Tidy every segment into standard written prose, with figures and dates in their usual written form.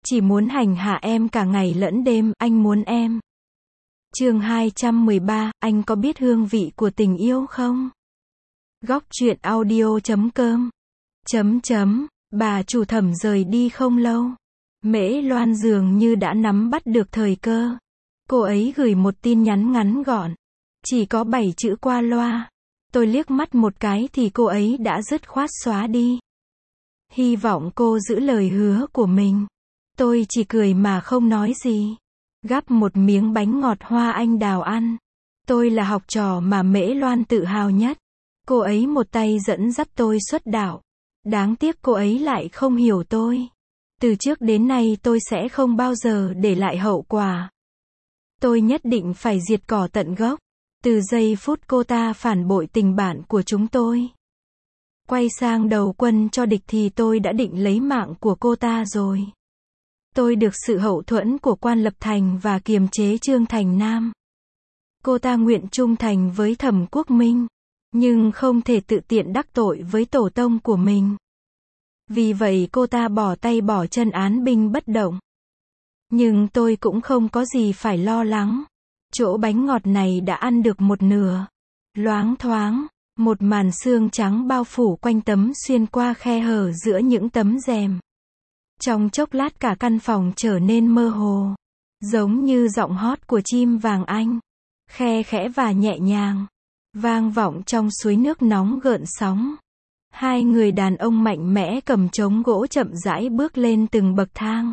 Chỉ muốn hành hạ em cả ngày lẫn đêm, anh muốn em. Chương 213, anh có biết hương vị của tình yêu không? Góc truyện audio.com. Bà chủ Thẩm rời đi không lâu. Mễ Loan dường như đã nắm bắt được thời cơ. Cô ấy gửi một tin nhắn ngắn gọn. Chỉ có 7 chữ qua loa. Tôi liếc mắt một cái thì cô ấy đã dứt khoát xóa đi. Hy vọng cô giữ lời hứa của mình. Tôi chỉ cười mà không nói gì. Gắp một miếng bánh ngọt hoa anh đào ăn. Tôi là học trò mà Mễ Loan tự hào nhất. Cô ấy một tay dẫn dắt tôi xuất đạo. Đáng tiếc cô ấy lại không hiểu tôi. Từ trước đến nay tôi sẽ không bao giờ để lại hậu quả. Tôi nhất định phải diệt cỏ tận gốc. Từ giây phút cô ta phản bội tình bạn của chúng tôi, quay sang đầu quân cho địch thì tôi đã định lấy mạng của cô ta rồi. Tôi được sự hậu thuẫn của Quan Lập Thành và kiềm chế Trương Thành Nam. Cô ta nguyện trung thành với Thẩm Quốc Minh, nhưng không thể tự tiện đắc tội với tổ tông của mình. Vì vậy cô ta bỏ tay bỏ chân án binh bất động. Nhưng tôi cũng không có gì phải lo lắng. Chỗ bánh ngọt này đã ăn được một nửa. Loáng thoáng, một màn sương trắng bao phủ quanh tấm xuyên qua khe hở giữa những tấm rèm. Trong chốc lát cả căn phòng trở nên mơ hồ, giống như giọng hót của chim vàng Anh, khe khẽ và nhẹ nhàng, vang vọng trong suối nước nóng gợn sóng. Hai người đàn ông mạnh mẽ cầm trống gỗ chậm rãi bước lên từng bậc thang.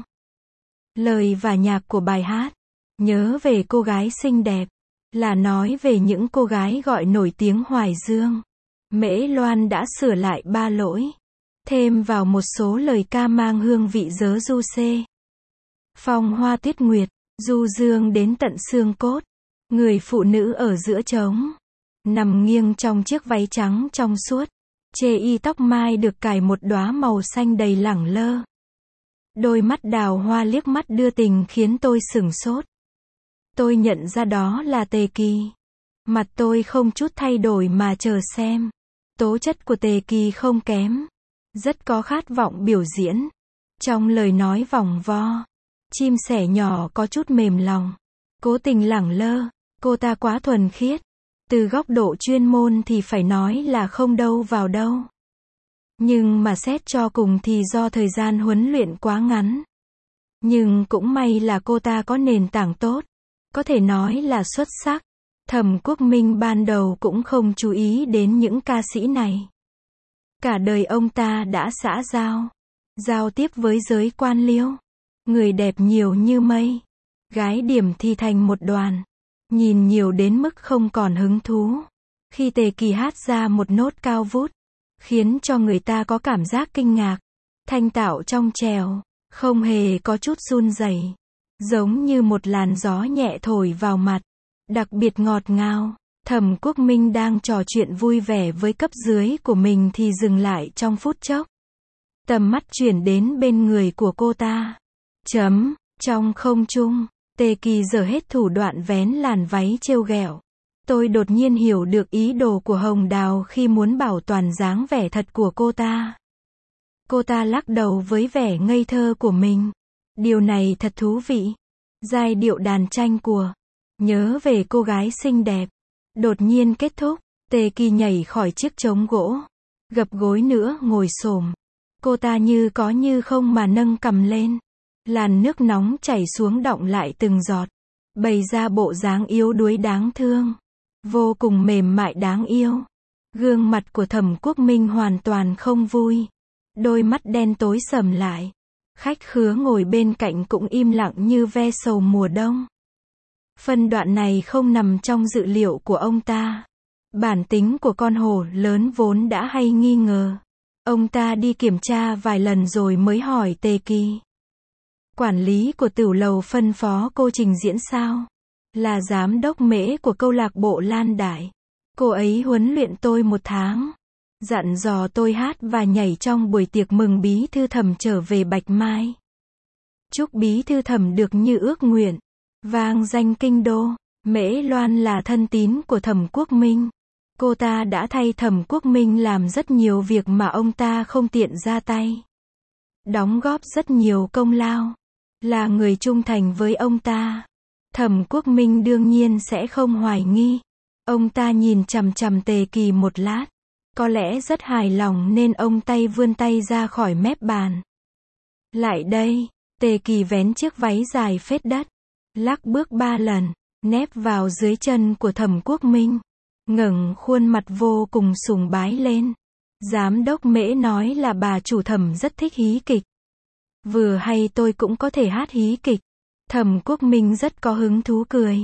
Lời và nhạc của bài hát Nhớ về cô gái xinh đẹp là nói về những cô gái gọi nổi tiếng Hoài Dương. Mễ Loan đã sửa lại 3 lỗi, thêm vào một số lời ca mang hương vị dớ du xê. Phong hoa tuyết nguyệt, du dương đến tận xương cốt. Người phụ nữ ở giữa trống, nằm nghiêng trong chiếc váy trắng trong suốt. Chê y tóc mai được cài một đóa màu xanh đầy lẳng lơ. Đôi mắt đào hoa liếc mắt đưa tình khiến tôi sửng sốt. Tôi nhận ra đó là Tề Kỳ. Mặt tôi không chút thay đổi mà chờ xem. Tố chất của Tề Kỳ không kém. Rất có khát vọng biểu diễn. Trong lời nói vòng vo, chim sẻ nhỏ có chút mềm lòng. Cố tình lẳng lơ, cô ta quá thuần khiết. Từ góc độ chuyên môn thì phải nói là không đâu vào đâu. Nhưng mà xét cho cùng thì do thời gian huấn luyện quá ngắn. Nhưng cũng may là cô ta có nền tảng tốt. Có thể nói là xuất sắc. Thẩm Quốc Minh ban đầu cũng không chú ý đến những ca sĩ này. Cả đời ông ta đã xã giao, giao tiếp với giới quan liêu. Người đẹp nhiều như mây, gái điểm thì thành một đoàn. Nhìn nhiều đến mức không còn hứng thú. Khi Tề Kỳ hát ra một nốt cao vút, khiến cho người ta có cảm giác kinh ngạc. Thanh tạo trong trèo, không hề có chút run rẩy, giống như một làn gió nhẹ thổi vào mặt, đặc biệt ngọt ngào. Thẩm Quốc Minh đang trò chuyện vui vẻ với cấp dưới của mình thì dừng lại trong phút chốc. Tầm mắt chuyển đến bên người của cô ta. Trong không trung, Tề Kỳ giở hết thủ đoạn vén làn váy trêu ghẹo. Tôi đột nhiên hiểu được ý đồ của Hồng Đào khi muốn bảo toàn dáng vẻ thật của cô ta. Cô ta lắc đầu với vẻ ngây thơ của mình. Điều này thật thú vị. Giai điệu đàn tranh của Nhớ về cô gái xinh đẹp đột nhiên kết thúc. Tề Kỳ nhảy khỏi chiếc trống gỗ, gập gối nữa ngồi xổm. Cô ta như có như không mà nâng cằm lên. Làn nước nóng chảy xuống đọng lại từng giọt, bày ra bộ dáng yếu đuối đáng thương, vô cùng mềm mại đáng yêu. Gương mặt của Thẩm Quốc Minh hoàn toàn không vui. Đôi mắt đen tối sầm lại. Khách khứa ngồi bên cạnh cũng im lặng như ve sầu mùa đông. Phân đoạn này không nằm trong dự liệu của ông ta. Bản tính của con hổ lớn vốn đã hay nghi ngờ. Ông ta đi kiểm tra vài lần rồi mới hỏi Tề Kỳ. Quản lý của tửu lầu phân phó cô trình diễn sao? Là giám đốc Mễ của câu lạc bộ Lan Đại. Cô ấy huấn luyện tôi 1 tháng. Dặn dò tôi hát và nhảy trong buổi tiệc mừng bí thư Thẩm trở về Bạch Mai. Chúc bí thư Thẩm được như ước nguyện. Vang danh kinh đô. Mễ Loan là thân tín của Thẩm Quốc Minh. Cô ta đã thay Thẩm Quốc Minh làm rất nhiều việc mà ông ta không tiện ra tay. Đóng góp rất nhiều công lao. là người trung thành với ông ta. Thẩm Quốc Minh đương nhiên sẽ không hoài nghi. Ông ta nhìn chằm chằm Tề Kỳ một lát. Có lẽ rất hài lòng nên ông vươn tay ra khỏi mép bàn. Lại đây, Tề Kỳ vén chiếc váy dài phết đất. Lắc bước 3 lần, nép vào dưới chân của Thẩm Quốc Minh. Ngẩng khuôn mặt vô cùng sùng bái lên. Giám đốc Mễ nói là bà chủ Thẩm rất thích hí kịch. Vừa hay tôi cũng có thể hát hí kịch. Thẩm Quốc Minh rất có hứng thú cười.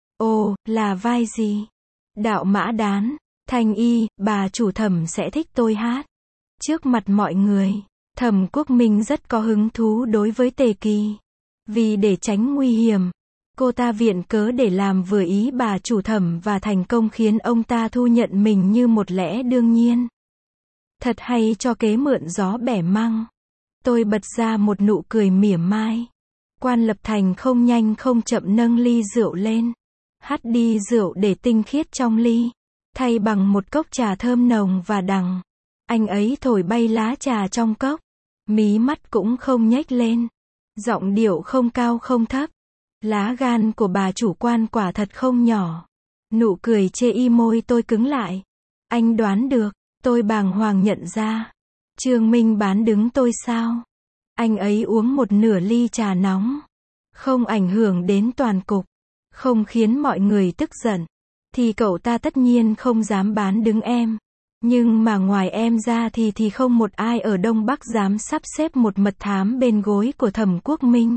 Ồ, là vai gì? Đạo Mã Đán, Thanh Y, bà chủ Thẩm sẽ thích tôi hát. Trước mặt mọi người, Thẩm Quốc Minh rất có hứng thú đối với Tề Kỳ. Vì để tránh nguy hiểm, cô ta viện cớ để làm vừa ý bà chủ Thẩm và thành công khiến ông ta thu nhận mình như một lẽ đương nhiên. Thật hay cho kế mượn gió bẻ măng. Tôi bật ra một nụ cười mỉa mai. Quan Lập Thành không nhanh không chậm nâng ly rượu lên. Hắt đi rượu để tinh khiết trong ly. Thay bằng một cốc trà thơm nồng và đắng. Anh ấy thổi bay lá trà trong cốc. Mí mắt cũng không nhếch lên. Giọng điệu không cao không thấp. Lá gan của bà chủ Quan quả thật không nhỏ. Nụ cười chê y môi tôi cứng lại. Anh đoán được, tôi bàng hoàng nhận ra. Trương Minh bán đứng tôi sao? Anh ấy uống một nửa ly trà nóng. Không ảnh hưởng đến toàn cục. Không khiến mọi người tức giận. Thì cậu ta tất nhiên không dám bán đứng em. Nhưng mà ngoài em ra thì không một ai ở Đông Bắc dám sắp xếp một mật thám bên gối của Thẩm Quốc Minh.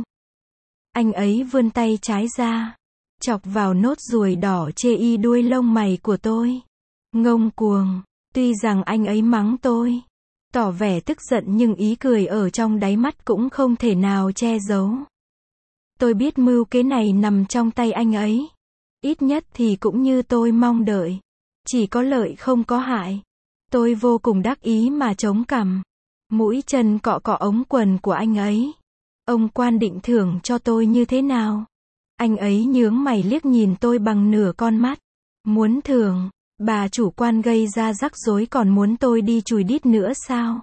Anh ấy vươn tay trái ra. Chọc vào nốt ruồi đỏ chê y đuôi lông mày của tôi. Ngông cuồng. Tuy rằng anh ấy mắng tôi. Tỏ vẻ tức giận nhưng ý cười ở trong đáy mắt cũng không thể nào che giấu. Tôi biết mưu kế này nằm trong tay anh ấy. Ít nhất thì cũng như tôi mong đợi. Chỉ có lợi không có hại. Tôi vô cùng đắc ý mà chống cằm. Mũi chân cọ cọ ống quần của anh ấy. Ông Quan định thưởng cho tôi như thế nào? Anh ấy nhướng mày liếc nhìn tôi bằng nửa con mắt. Muốn thưởng, bà chủ Quan gây ra rắc rối còn muốn tôi đi chùi đít nữa sao?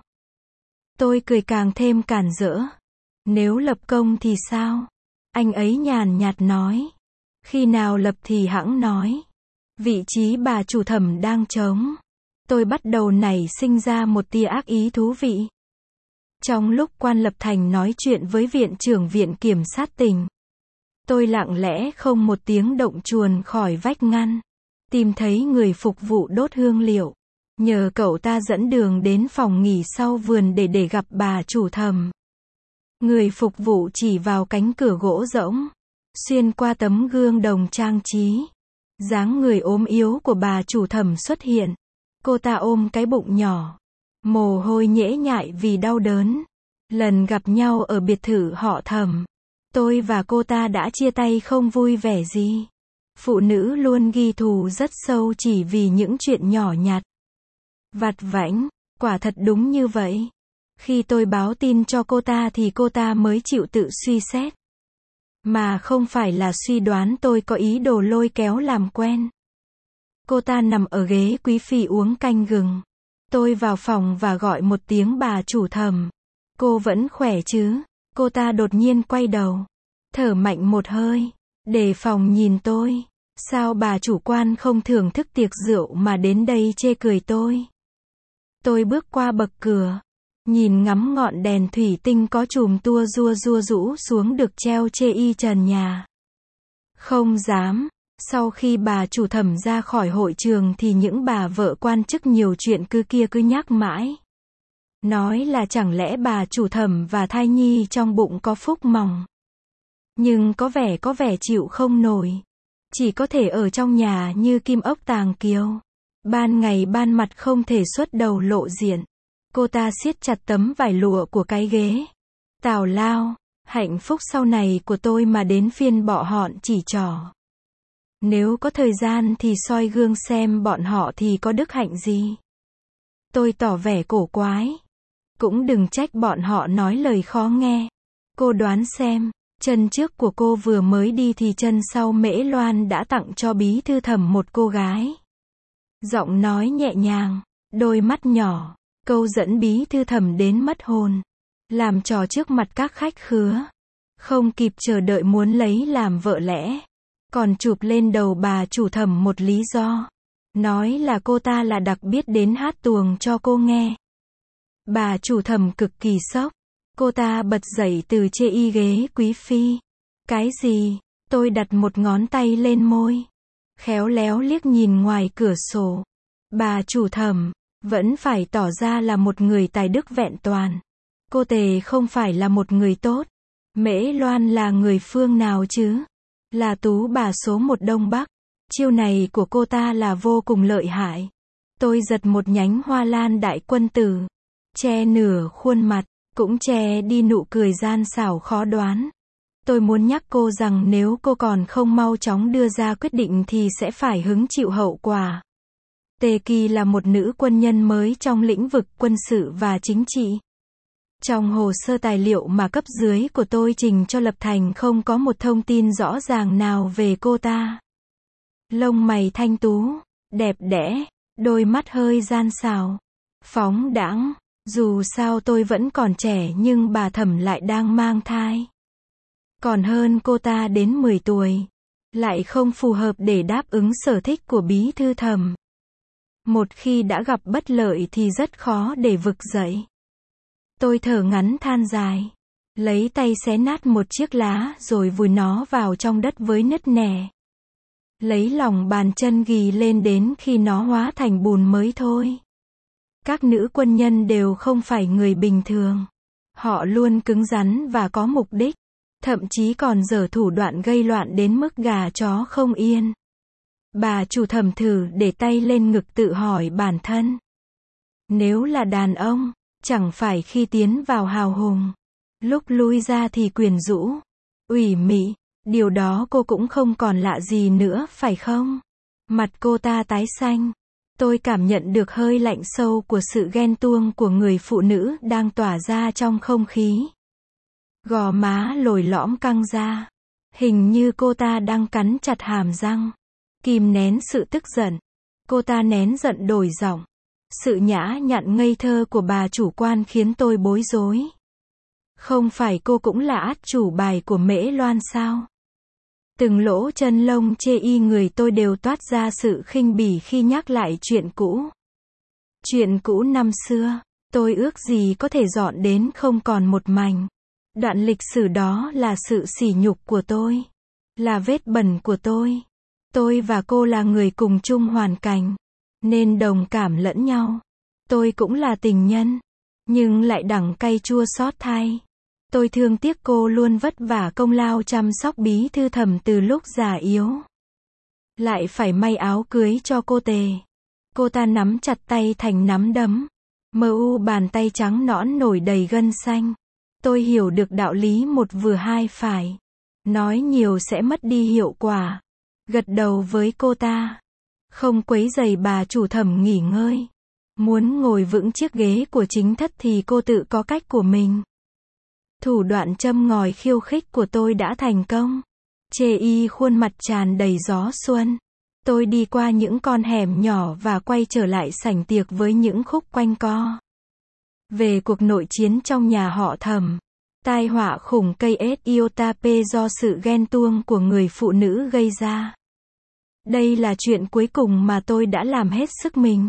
Tôi cười càng thêm cản rỡ. Nếu lập công thì sao? Anh ấy nhàn nhạt nói. Khi nào lập thì hẵng nói. Vị trí bà chủ Thẩm đang trống. Tôi bắt đầu nảy sinh ra một tia ác ý thú vị. Trong lúc Quan Lập Thành nói chuyện với viện trưởng viện kiểm sát tỉnh, tôi lặng lẽ không một tiếng động chuồn khỏi vách ngăn. Tìm thấy người phục vụ đốt hương liệu. Nhờ cậu ta dẫn đường đến phòng nghỉ sau vườn để gặp bà chủ Thẩm. Người phục vụ chỉ vào cánh cửa gỗ rỗng. Xuyên qua tấm gương đồng trang trí. Dáng người ốm yếu của bà chủ Thẩm xuất hiện. Cô ta ôm cái bụng nhỏ. Mồ hôi nhễ nhại vì đau đớn. Lần gặp nhau ở biệt thự họ Thẩm, tôi và cô ta đã chia tay không vui vẻ gì. Phụ nữ luôn ghi thù rất sâu chỉ vì những chuyện nhỏ nhặt. Vặt vãnh, quả thật đúng như vậy. Khi tôi báo tin cho cô ta thì cô ta mới chịu tự suy xét. Mà không phải là suy đoán tôi có ý đồ lôi kéo làm quen. Cô ta nằm ở ghế quý phi uống canh gừng. Tôi vào phòng và gọi một tiếng bà chủ Thẩm. Cô vẫn khỏe chứ? Cô ta đột nhiên quay đầu. Thở mạnh một hơi. Đề phòng nhìn tôi. Sao bà chủ Quan không thưởng thức tiệc rượu mà đến đây chê cười tôi? Tôi bước qua bậc cửa. Nhìn ngắm ngọn đèn thủy tinh có chùm tua rua rũ xuống được treo chê y trần nhà. Không dám. Sau khi bà chủ Thẩm ra khỏi hội trường thì những bà vợ quan chức nhiều chuyện cứ nhắc mãi. Nói là chẳng lẽ bà chủ Thẩm và thai nhi trong bụng có phúc mỏng. Nhưng có vẻ chịu không nổi. Chỉ có thể ở trong nhà như kim ốc tàng kiều. Ban ngày ban mặt không thể xuất đầu lộ diện. Cô ta siết chặt tấm vải lụa của cái ghế. Tào lao, hạnh phúc sau này của tôi mà đến phiên bọ họn chỉ trỏ. Nếu có thời gian thì soi gương xem bọn họ thì có đức hạnh gì. Tôi tỏ vẻ cổ quái. Cũng đừng trách bọn họ nói lời khó nghe. Cô đoán xem, chân trước của cô vừa mới đi thì chân sau Mễ Loan đã tặng cho bí thư Thẩm một cô gái. Giọng nói nhẹ nhàng, đôi mắt nhỏ, câu dẫn bí thư Thẩm đến mất hồn. Làm trò trước mặt các khách khứa. Không kịp chờ đợi muốn lấy làm vợ lẽ. Còn chụp lên đầu bà chủ thẩm một lý do. Nói là cô ta là đặc biết đến hát tuồng cho cô nghe. Bà chủ thẩm cực kỳ sốc. Cô ta bật dậy từ chê y ghế quý phi. Cái gì? Tôi đặt một ngón tay lên môi. Khéo léo liếc nhìn ngoài cửa sổ. Bà chủ thẩm vẫn phải tỏ ra là một người tài đức vẹn toàn. Cô Tề không phải là một người tốt. Mễ Loan là người phương nào chứ? Là tú bà số một Đông Bắc. Chiêu này của cô ta là vô cùng lợi hại. Tôi giật một nhánh hoa lan đại quân tử. Che nửa khuôn mặt, cũng che đi nụ cười gian xảo khó đoán. Tôi muốn nhắc cô rằng nếu cô còn không mau chóng đưa ra quyết định thì sẽ phải hứng chịu hậu quả. Tề Kỳ là một nữ quân nhân mới trong lĩnh vực quân sự và chính trị. Trong hồ sơ tài liệu mà cấp dưới của tôi trình cho Lập Thành không có một thông tin rõ ràng nào về cô ta. Lông mày thanh tú, đẹp đẽ, đôi mắt hơi gian xảo, phóng đãng. Dù sao tôi vẫn còn trẻ nhưng bà thẩm lại đang mang thai. Còn hơn cô ta đến 10 tuổi. Lại không phù hợp để đáp ứng sở thích của bí thư thẩm. Một khi đã gặp bất lợi thì rất khó để vực dậy. Tôi thở ngắn than dài. Lấy tay xé nát một chiếc lá rồi vùi nó vào trong đất với nứt nẻ. Lấy lòng bàn chân ghì lên đến khi nó hóa thành bùn mới thôi. Các nữ quân nhân đều không phải người bình thường. Họ luôn cứng rắn và có mục đích. Thậm chí còn giở thủ đoạn gây loạn đến mức gà chó không yên. Bà chủ thẩm thử để tay lên ngực tự hỏi bản thân. Nếu là đàn ông, chẳng phải khi tiến vào hào hùng, lúc lui ra thì quyến rũ, ủy mị, điều đó cô cũng không còn lạ gì nữa phải không? Mặt cô ta tái xanh. Tôi cảm nhận được hơi lạnh sâu của sự ghen tuông của người phụ nữ đang tỏa ra trong không khí. Gò má lồi lõm căng ra. Hình như cô ta đang cắn chặt hàm răng. Kìm nén sự tức giận. Cô ta nén giận đổi giọng. Sự nhã nhặn ngây thơ của bà chủ quan khiến tôi bối rối. Không phải cô cũng là át chủ bài của Mễ Loan sao? Từng lỗ chân lông chê y người tôi đều toát ra sự khinh bỉ khi nhắc lại chuyện cũ. Chuyện cũ năm xưa, tôi ước gì có thể dọn đến không còn một mảnh. Đoạn lịch sử đó là sự sỉ nhục của tôi. Là vết bẩn của tôi. Tôi và cô là người cùng chung hoàn cảnh. Nên đồng cảm lẫn nhau. Tôi cũng là tình nhân. Nhưng lại đắng cay chua xót thay. Tôi thương tiếc cô luôn vất vả công lao chăm sóc bí thư thẩm từ lúc già yếu. Lại phải may áo cưới cho cô Tề. Cô ta nắm chặt tay thành nắm đấm. Mờ u bàn tay trắng nõn nổi đầy gân xanh. Tôi hiểu được đạo lý một vừa hai phải. Nói nhiều sẽ mất đi hiệu quả. Gật đầu với cô ta. Không quấy rầy bà chủ thẩm nghỉ ngơi. Muốn ngồi vững chiếc ghế của chính thất thì cô tự có cách của mình. Thủ đoạn châm ngòi khiêu khích của tôi đã thành công. Chê y khuôn mặt tràn đầy gió xuân. Tôi đi qua những con hẻm nhỏ và quay trở lại sảnh tiệc với những khúc quanh co. Về cuộc nội chiến trong nhà họ Thẩm. Tai họa khủng cây Ethiopia do sự ghen tuông của người phụ nữ gây ra. Đây là chuyện cuối cùng mà tôi đã làm hết sức mình.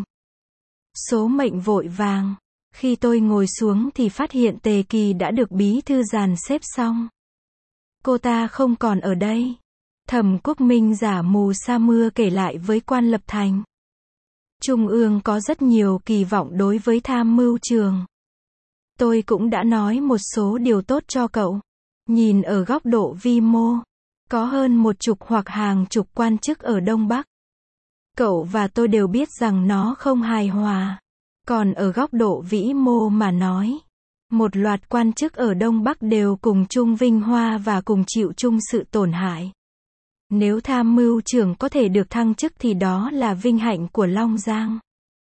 Số mệnh vội vàng. Khi tôi ngồi xuống thì phát hiện Tề Kỳ đã được bí thư dàn xếp xong. Cô ta không còn ở đây. Thẩm Quốc Minh giả mù sa mưa kể lại với quan Lập Thành. Trung ương có rất nhiều kỳ vọng đối với tham mưu trường. Tôi cũng đã nói một số điều tốt cho cậu. Nhìn ở góc độ vi mô, có hơn 10 hoặc hàng chục quan chức ở Đông Bắc. Cậu và tôi đều biết rằng nó không hài hòa. Còn ở góc độ vĩ mô mà nói, một loạt quan chức ở Đông Bắc đều cùng chung vinh hoa và cùng chịu chung sự tổn hại. Nếu tham mưu trưởng có thể được thăng chức thì đó là vinh hạnh của Long Giang.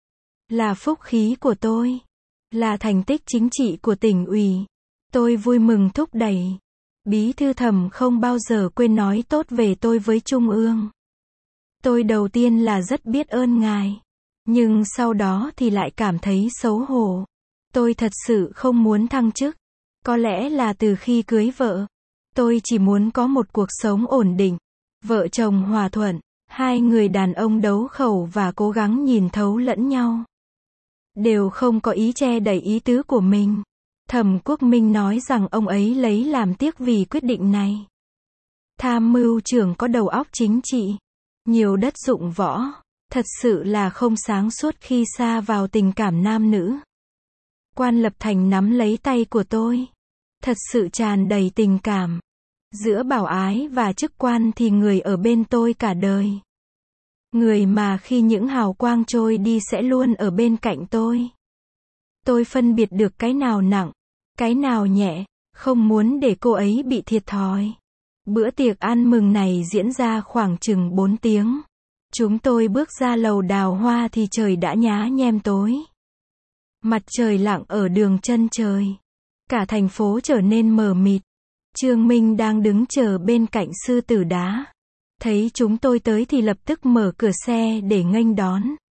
Là phúc khí của tôi. Là thành tích chính trị của tỉnh ủy. Tôi vui mừng thúc đẩy. Bí thư Thẩm không bao giờ quên nói tốt về tôi với Trung ương. Tôi đầu tiên là rất biết ơn ngài. Nhưng sau đó thì lại cảm thấy xấu hổ. Tôi thật sự không muốn thăng chức. Có lẽ là từ khi cưới vợ. Tôi chỉ muốn có một cuộc sống ổn định, vợ chồng hòa thuận, hai người đàn ông đấu khẩu và cố gắng nhìn thấu lẫn nhau. Đều không có ý che đậy ý tứ của mình. Thẩm Quốc Minh nói rằng ông ấy lấy làm tiếc vì quyết định này. Tham mưu trưởng có đầu óc chính trị, nhiều đất dụng võ, thật sự là không sáng suốt khi sa vào tình cảm nam nữ. Quan Lập Thành nắm lấy tay của tôi, thật sự tràn đầy tình cảm. Giữa bảo ái và chức quan thì người ở bên tôi cả đời. Người mà khi những hào quang trôi đi sẽ luôn ở bên cạnh tôi. Tôi phân biệt được cái nào nặng, cái nào nhẹ, không muốn để cô ấy bị thiệt thòi. Bữa tiệc ăn mừng này diễn ra khoảng chừng 4 tiếng. Chúng tôi bước ra lầu đào hoa thì trời đã nhá nhem tối. Mặt trời lặn ở đường chân trời. Cả thành phố trở nên mờ mịt. Trương Minh đang đứng chờ bên cạnh sư tử đá. Thấy chúng tôi tới thì lập tức mở cửa xe để nghênh đón.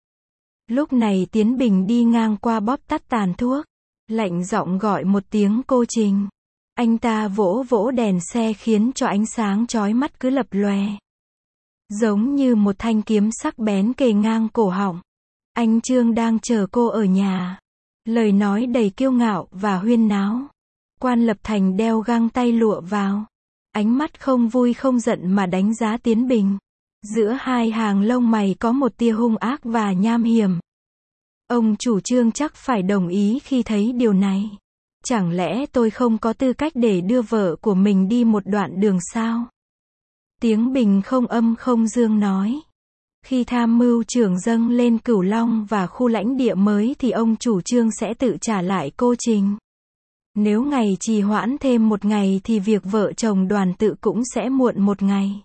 Lúc này Tiến Bình đi ngang qua bóp tắt tàn thuốc. Lạnh giọng gọi một tiếng cô Trình. Anh ta vỗ vỗ đèn xe khiến cho ánh sáng chói mắt cứ lập lòe. Giống như một thanh kiếm sắc bén kề ngang cổ họng. Anh Trương đang chờ cô ở nhà. Lời nói đầy kiêu ngạo và huyên náo. Quan Lập Thành đeo găng tay lụa vào. Ánh mắt không vui không giận mà đánh giá Tiến Bình. Giữa hai hàng lông mày có một tia hung ác và nham hiểm. Ông chủ Trương chắc phải đồng ý khi thấy điều này. Chẳng lẽ tôi không có tư cách để đưa vợ của mình đi một đoạn đường sao? Tiếng Bình không âm không dương nói. Khi tham mưu trưởng dâng lên Cửu Long và khu lãnh địa mới thì ông chủ Trương sẽ tự trả lại cô Trình. Nếu ngày trì hoãn thêm một ngày thì việc vợ chồng Đoàn Tự cũng sẽ muộn một ngày.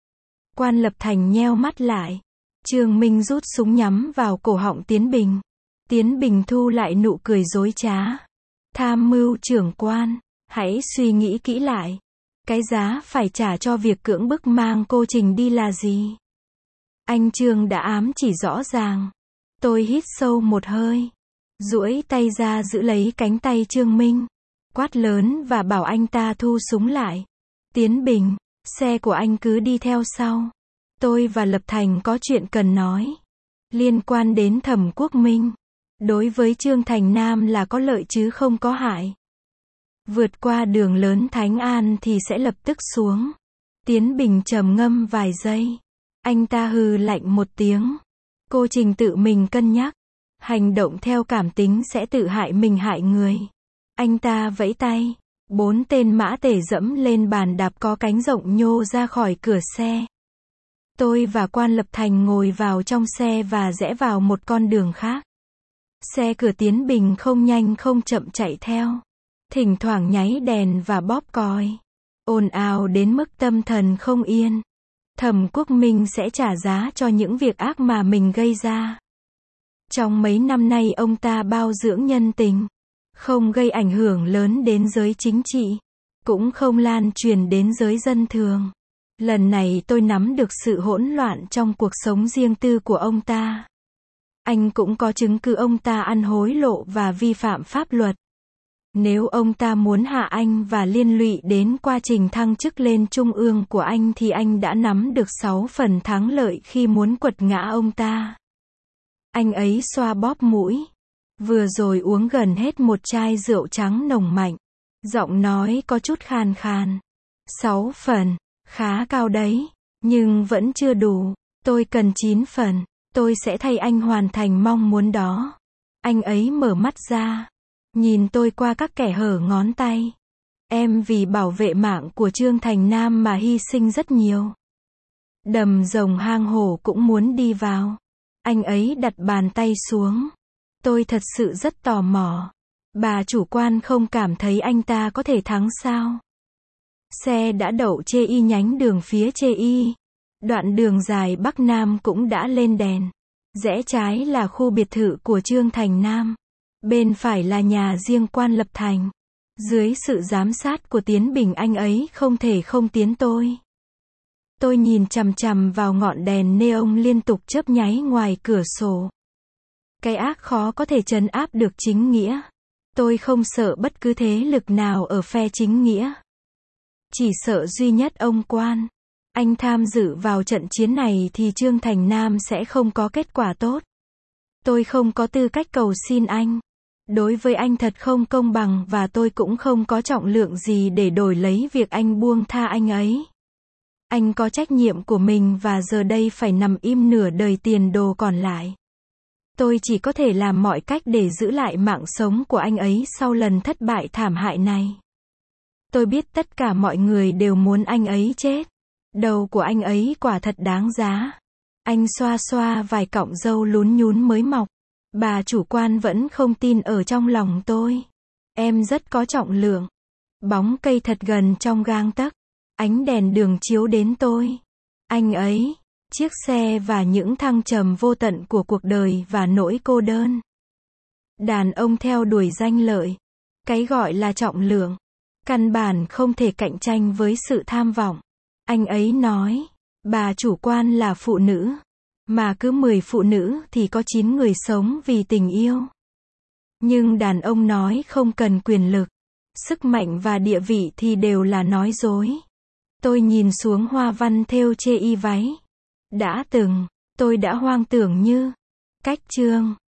Quan Lập Thành nheo mắt lại. Trương Minh rút súng nhắm vào cổ họng Tiến Bình. Tiến Bình thu lại nụ cười dối trá. Tham mưu trưởng quan, hãy suy nghĩ kỹ lại. Cái giá phải trả cho việc cưỡng bức mang cô Trình đi là gì? Anh Trương đã ám chỉ rõ ràng. Tôi hít sâu một hơi. Duỗi tay ra giữ lấy cánh tay Trương Minh. Quát lớn và bảo anh ta thu súng lại. Tiến Bình, xe của anh cứ đi theo sau. Tôi và Lập Thành có chuyện cần nói. Liên quan đến Thẩm Quốc Minh. Đối với Trương Thành Nam là có lợi chứ không có hại. Vượt qua đường lớn Thánh An thì sẽ lập tức xuống. Tiến Bình trầm ngâm vài giây. Anh ta hừ lạnh một tiếng. Cô Trình tự mình cân nhắc. Hành động theo cảm tính sẽ tự hại mình hại người. Anh ta vẫy tay. 4 tên mã tể dẫm lên bàn đạp có cánh rộng nhô ra khỏi cửa xe. Tôi và Quan Lập Thành ngồi vào trong xe và rẽ vào một con đường khác. Xe cửa Tiến Bình không nhanh không chậm chạy theo. Thỉnh thoảng nháy đèn và bóp còi. Ồn ào đến mức tâm thần không yên. Thẩm Quốc Minh sẽ trả giá cho những việc ác mà mình gây ra. Trong mấy năm nay ông ta bao dưỡng nhân tình. Không gây ảnh hưởng lớn đến giới chính trị. Cũng không lan truyền đến giới dân thường. Lần này tôi nắm được sự hỗn loạn trong cuộc sống riêng tư của ông ta. Anh cũng có chứng cứ ông ta ăn hối lộ và vi phạm pháp luật. Nếu ông ta muốn hạ anh và liên lụy đến quá trình thăng chức lên trung ương của anh thì anh đã nắm được 6 phần thắng lợi khi muốn quật ngã ông ta. Anh ấy xoa bóp mũi. Vừa rồi uống gần hết một chai rượu trắng nồng mạnh. Giọng nói có chút khàn khàn. 6 phần, khá cao đấy, nhưng vẫn chưa đủ. Tôi cần 9 phần. Tôi sẽ thay anh hoàn thành mong muốn đó. Anh ấy mở mắt ra. Nhìn tôi qua các kẻ hở ngón tay. Em vì bảo vệ mạng của Trương Thành Nam mà hy sinh rất nhiều. Đầm rồng hang hổ cũng muốn đi vào. Anh ấy đặt bàn tay xuống. Tôi thật sự rất tò mò. Bà chủ Quan không cảm thấy anh ta có thể thắng sao? Xe đã đậu chê y nhánh đường phía chê y. Đoạn đường dài Bắc Nam cũng đã lên đèn. Rẽ trái là khu biệt thự của Trương Thành Nam. Bên phải là nhà riêng Quan Lập Thành. Dưới sự giám sát của Tiến Bình anh ấy không thể không tiến tôi. Tôi nhìn chằm chằm vào ngọn đèn neon liên tục chớp nháy ngoài cửa sổ. Cái ác khó có thể trấn áp được chính nghĩa. Tôi không sợ bất cứ thế lực nào ở phe chính nghĩa. Chỉ sợ duy nhất ông Quan. Anh tham dự vào trận chiến này thì Trương Thành Nam sẽ không có kết quả tốt. Tôi không có tư cách cầu xin anh. Đối với anh thật không công bằng và tôi cũng không có trọng lượng gì để đổi lấy việc anh buông tha anh ấy. Anh có trách nhiệm của mình và giờ đây phải nằm im nửa đời tiền đồ còn lại. Tôi chỉ có thể làm mọi cách để giữ lại mạng sống của anh ấy sau lần thất bại thảm hại này. Tôi biết tất cả mọi người đều muốn anh ấy chết. Đầu của anh ấy quả thật đáng giá. Anh xoa xoa vài cọng râu lún nhún mới mọc. Bà chủ Quan vẫn không tin ở trong lòng tôi. Em rất có trọng lượng. Bóng cây thật gần trong gang tấc. Ánh đèn đường chiếu đến tôi. Anh ấy, chiếc xe và những thăng trầm vô tận của cuộc đời và nỗi cô đơn. Đàn ông theo đuổi danh lợi. Cái gọi là trọng lượng. Căn bản không thể cạnh tranh với sự tham vọng. Anh ấy nói, bà chủ Quan là phụ nữ. Mà cứ 10 phụ nữ thì có 9 người sống vì tình yêu. Nhưng đàn ông nói không cần quyền lực, sức mạnh và địa vị thì đều là nói dối. Tôi nhìn xuống hoa văn thêu chê y váy. Đã từng, tôi đã hoang tưởng như, cách Trương